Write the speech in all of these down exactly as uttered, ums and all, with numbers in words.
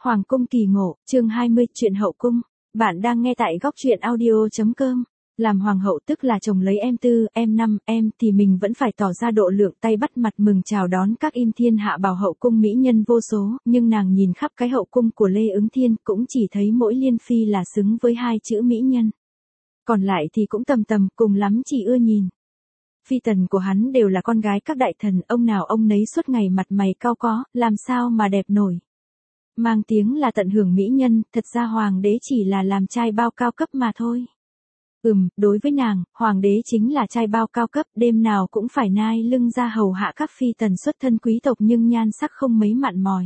Hoàng cung kỳ ngộ, chương hai mươi, chuyện hậu cung. Bạn đang nghe tại góc truyện audio chấm com. Làm hoàng hậu tức là chồng lấy em tư, em năm, em thì mình vẫn phải tỏ ra độ lượng tay bắt mặt mừng chào đón các im thiên hạ bảo hậu cung mỹ nhân vô số, nhưng nàng nhìn khắp cái hậu cung của Lê Ứng Thiên cũng chỉ thấy mỗi Liên Phi là xứng với hai chữ mỹ nhân. Còn lại thì cũng tầm tầm, cùng lắm chỉ ưa nhìn. Phi tần của hắn đều là con gái các đại thần, ông nào ông nấy suốt ngày mặt mày cau có, làm sao mà đẹp nổi. Mang tiếng là tận hưởng mỹ nhân, thật ra hoàng đế chỉ là làm trai bao cao cấp mà thôi. Ừm, đối với nàng, hoàng đế chính là trai bao cao cấp, đêm nào cũng phải nai lưng ra hầu hạ các phi tần xuất thân quý tộc nhưng nhan sắc không mấy mặn mòi.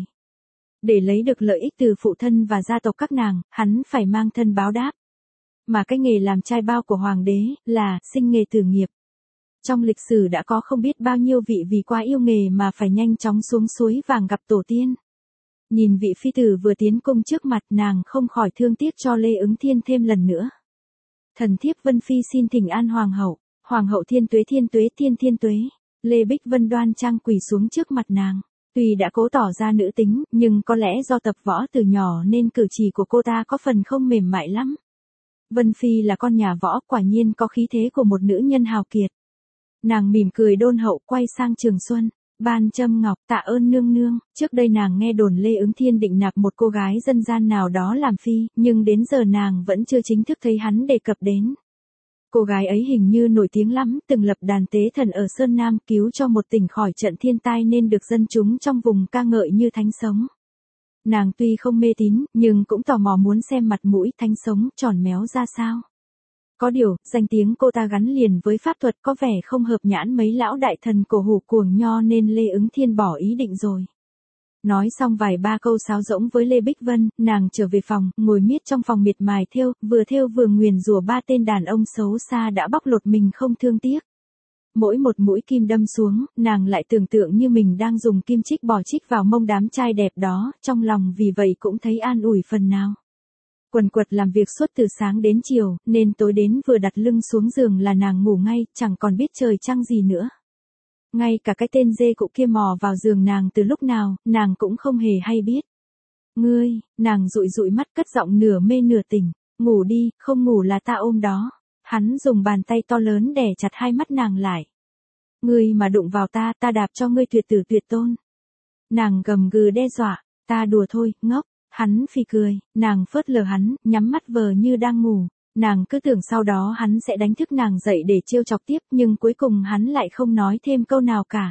Để lấy được lợi ích từ phụ thân và gia tộc các nàng, hắn phải mang thân báo đáp. Mà cái nghề làm trai bao của hoàng đế là sinh nghề tử nghiệp. Trong lịch sử đã có không biết bao nhiêu vị vì quá yêu nghề mà phải nhanh chóng xuống suối vàng gặp tổ tiên. Nhìn vị phi tử vừa tiến cung trước mặt, nàng không khỏi thương tiếc cho Lê Ứng Thiên thêm lần nữa. Thần thiếp Vân Phi xin thỉnh an hoàng hậu. Hoàng hậu thiên tuế thiên tuế thiên thiên tuế. Lê Bích Vân đoan trang quỳ xuống trước mặt nàng. Tuy đã cố tỏ ra nữ tính, nhưng có lẽ do tập võ từ nhỏ nên cử chỉ của cô ta có phần không mềm mại lắm. Vân Phi là con nhà võ, quả nhiên có khí thế của một nữ nhân hào kiệt. Nàng mỉm cười đôn hậu quay sang Trường Xuân. Ban Châm Ngọc, tạ ơn nương nương. Trước đây nàng nghe đồn Lê Ứng Thiên định nạp một cô gái dân gian nào đó làm phi, nhưng đến giờ nàng vẫn chưa chính thức thấy hắn đề cập đến. Cô gái ấy hình như nổi tiếng lắm, từng lập đàn tế thần ở Sơn Nam, cứu cho một tỉnh khỏi trận thiên tai nên được dân chúng trong vùng ca ngợi như thánh sống. Nàng tuy không mê tín, nhưng cũng tò mò muốn xem mặt mũi thánh sống tròn méo ra sao. Có điều, danh tiếng cô ta gắn liền với pháp thuật có vẻ không hợp nhãn mấy lão đại thần cổ hủ cuồng nho nên Lê Ứng Thiên bỏ ý định rồi. Nói xong vài ba câu sáo rỗng với Lê Bích Vân, nàng trở về phòng, ngồi miết trong phòng miệt mài thêu, vừa thêu vừa nguyền rủa ba tên đàn ông xấu xa đã bóc lột mình không thương tiếc. Mỗi một mũi kim đâm xuống, nàng lại tưởng tượng như mình đang dùng kim chích bò chích vào mông đám trai đẹp đó, trong lòng vì vậy cũng thấy an ủi phần nào. Quần quật làm việc suốt từ sáng đến chiều, nên tối đến vừa đặt lưng xuống giường là nàng ngủ ngay, chẳng còn biết trời trăng gì nữa. Ngay cả cái tên dê cụ kia mò vào giường nàng từ lúc nào, nàng cũng không hề hay biết. Ngươi, nàng dụi dụi mắt cất giọng nửa mê nửa tỉnh, ngủ đi, không ngủ là ta ôm đó. Hắn dùng bàn tay to lớn đè chặt hai mắt nàng lại. Ngươi mà đụng vào ta, ta đạp cho ngươi tuyệt tử tuyệt tôn. Nàng gầm gừ đe dọa, ta đùa thôi, ngốc. Hắn phì cười, nàng phớt lờ hắn, nhắm mắt vờ như đang ngủ. Nàng cứ tưởng sau đó hắn sẽ đánh thức nàng dậy để trêu chọc tiếp, nhưng cuối cùng hắn lại không nói thêm câu nào cả.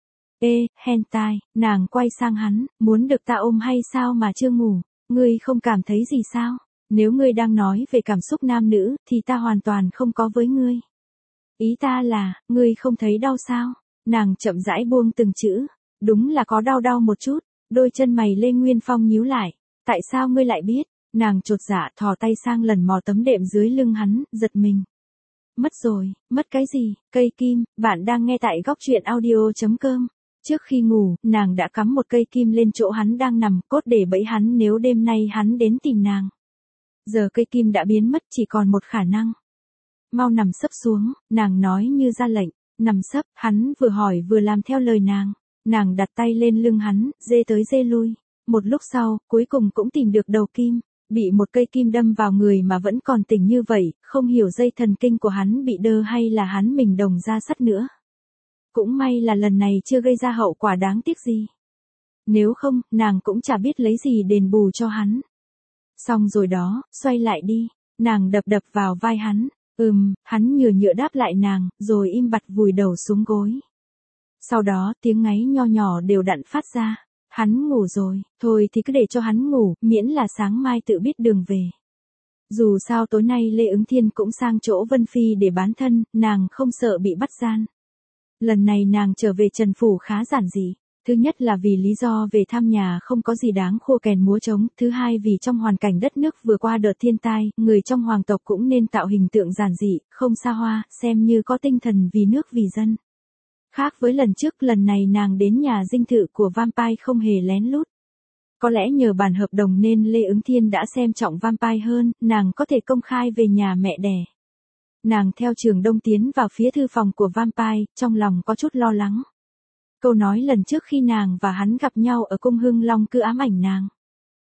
Ê, hentai, nàng quay sang hắn, muốn được ta ôm hay sao mà chưa ngủ, ngươi không cảm thấy gì sao? Nếu ngươi đang nói về cảm xúc nam nữ, thì ta hoàn toàn không có với ngươi. Ý ta là, ngươi không thấy đau sao? Nàng chậm rãi buông từng chữ, đúng là có đau đau một chút, đôi chân mày Lê Nguyên Phong nhíu lại. Tại sao ngươi lại biết? Nàng chột dạ thò tay sang lần mò tấm đệm dưới lưng hắn, giật mình. Mất rồi, mất cái gì? Cây kim. Bạn đang nghe tại góc truyện audio chấm com. Trước khi ngủ, nàng đã cắm một cây kim lên chỗ hắn đang nằm, cốt để bẫy hắn nếu đêm nay hắn đến tìm nàng. Giờ cây kim đã biến mất, chỉ còn một khả năng. Mau nằm sấp xuống, nàng nói như ra lệnh. Nằm sấp, hắn vừa hỏi vừa làm theo lời nàng. Nàng đặt tay lên lưng hắn, dê tới dê lui. Một lúc sau, cuối cùng cũng tìm được đầu kim, bị một cây kim đâm vào người mà vẫn còn tỉnh như vậy, không hiểu dây thần kinh của hắn bị đơ hay là hắn mình đồng ra sắt nữa. Cũng may là lần này chưa gây ra hậu quả đáng tiếc gì. Nếu không, nàng cũng chả biết lấy gì đền bù cho hắn. Xong rồi đó, xoay lại đi, nàng đập đập vào vai hắn, ừm, hắn nhừa nhựa đáp lại nàng, rồi im bặt vùi đầu xuống gối. Sau đó, tiếng ngáy nho nhỏ đều đặn phát ra. Hắn ngủ rồi, thôi thì cứ để cho hắn ngủ, miễn là sáng mai tự biết đường về. Dù sao tối nay Lê Ứng Thiên cũng sang chỗ Vân Phi để bán thân, nàng không sợ bị bắt gian. Lần này nàng trở về Trần Phủ khá giản dị. Thứ nhất là vì lý do về thăm nhà không có gì đáng khua kèn múa trống. Thứ hai vì trong hoàn cảnh đất nước vừa qua đợt thiên tai, người trong hoàng tộc cũng nên tạo hình tượng giản dị, không xa hoa, xem như có tinh thần vì nước vì dân. Khác với lần trước, lần này nàng đến nhà dinh thự của Vampire không hề lén lút. Có lẽ nhờ bản hợp đồng nên Lê Ứng Thiên đã xem trọng Vampire hơn, nàng có thể công khai về nhà mẹ đẻ. Nàng theo Trường Đông tiến vào phía thư phòng của Vampire, trong lòng có chút lo lắng. Câu nói lần trước khi nàng và hắn gặp nhau ở cung Hưng Long cứ ám ảnh nàng.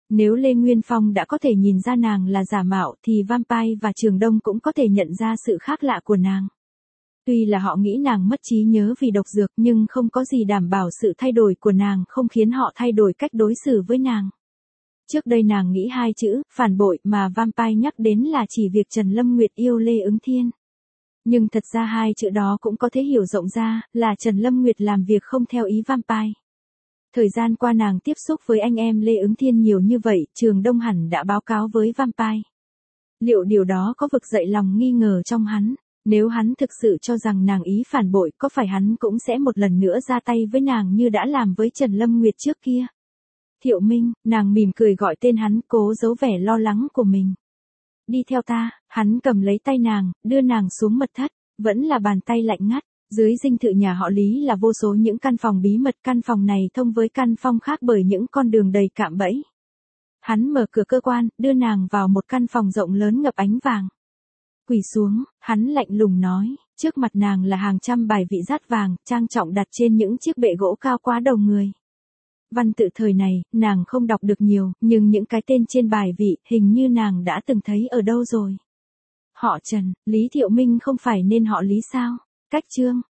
Nếu Lê Nguyên Phong đã có thể nhìn ra nàng là giả mạo thì Vampire và Trường Đông cũng có thể nhận ra sự khác lạ của nàng. Tuy là họ nghĩ nàng mất trí nhớ vì độc dược nhưng không có gì đảm bảo sự thay đổi của nàng không khiến họ thay đổi cách đối xử với nàng. Trước đây nàng nghĩ hai chữ, phản bội mà Vampire nhắc đến là chỉ việc Trần Lâm Nguyệt yêu Lê Ứng Thiên. Nhưng thật ra hai chữ đó cũng có thể hiểu rộng ra, là Trần Lâm Nguyệt làm việc không theo ý Vampire. Thời gian qua nàng tiếp xúc với anh em Lê Ứng Thiên nhiều như vậy, Trường Đông hẳn đã báo cáo với Vampire. Liệu điều đó có vực dậy lòng nghi ngờ trong hắn? Nếu hắn thực sự cho rằng nàng ý phản bội, có phải hắn cũng sẽ một lần nữa ra tay với nàng như đã làm với Trần Lâm Nguyệt trước kia? Thiệu Minh, nàng mỉm cười gọi tên hắn, cố giấu vẻ lo lắng của mình. Đi theo ta, hắn cầm lấy tay nàng, đưa nàng xuống mật thất, vẫn là bàn tay lạnh ngắt. Dưới dinh thự nhà họ Lý là vô số những căn phòng bí mật, căn phòng này thông với căn phòng khác bởi những con đường đầy cạm bẫy. Hắn mở cửa cơ quan, đưa nàng vào một căn phòng rộng lớn ngập ánh vàng. Quỳ xuống, hắn lạnh lùng nói, trước mặt nàng là hàng trăm bài vị dát vàng, trang trọng đặt trên những chiếc bệ gỗ cao quá đầu người. Văn tự thời này, nàng không đọc được nhiều, nhưng những cái tên trên bài vị, hình như nàng đã từng thấy ở đâu rồi. Họ Trần, Lý Thiệu Minh không phải nên họ Lý sao? Cách Trương,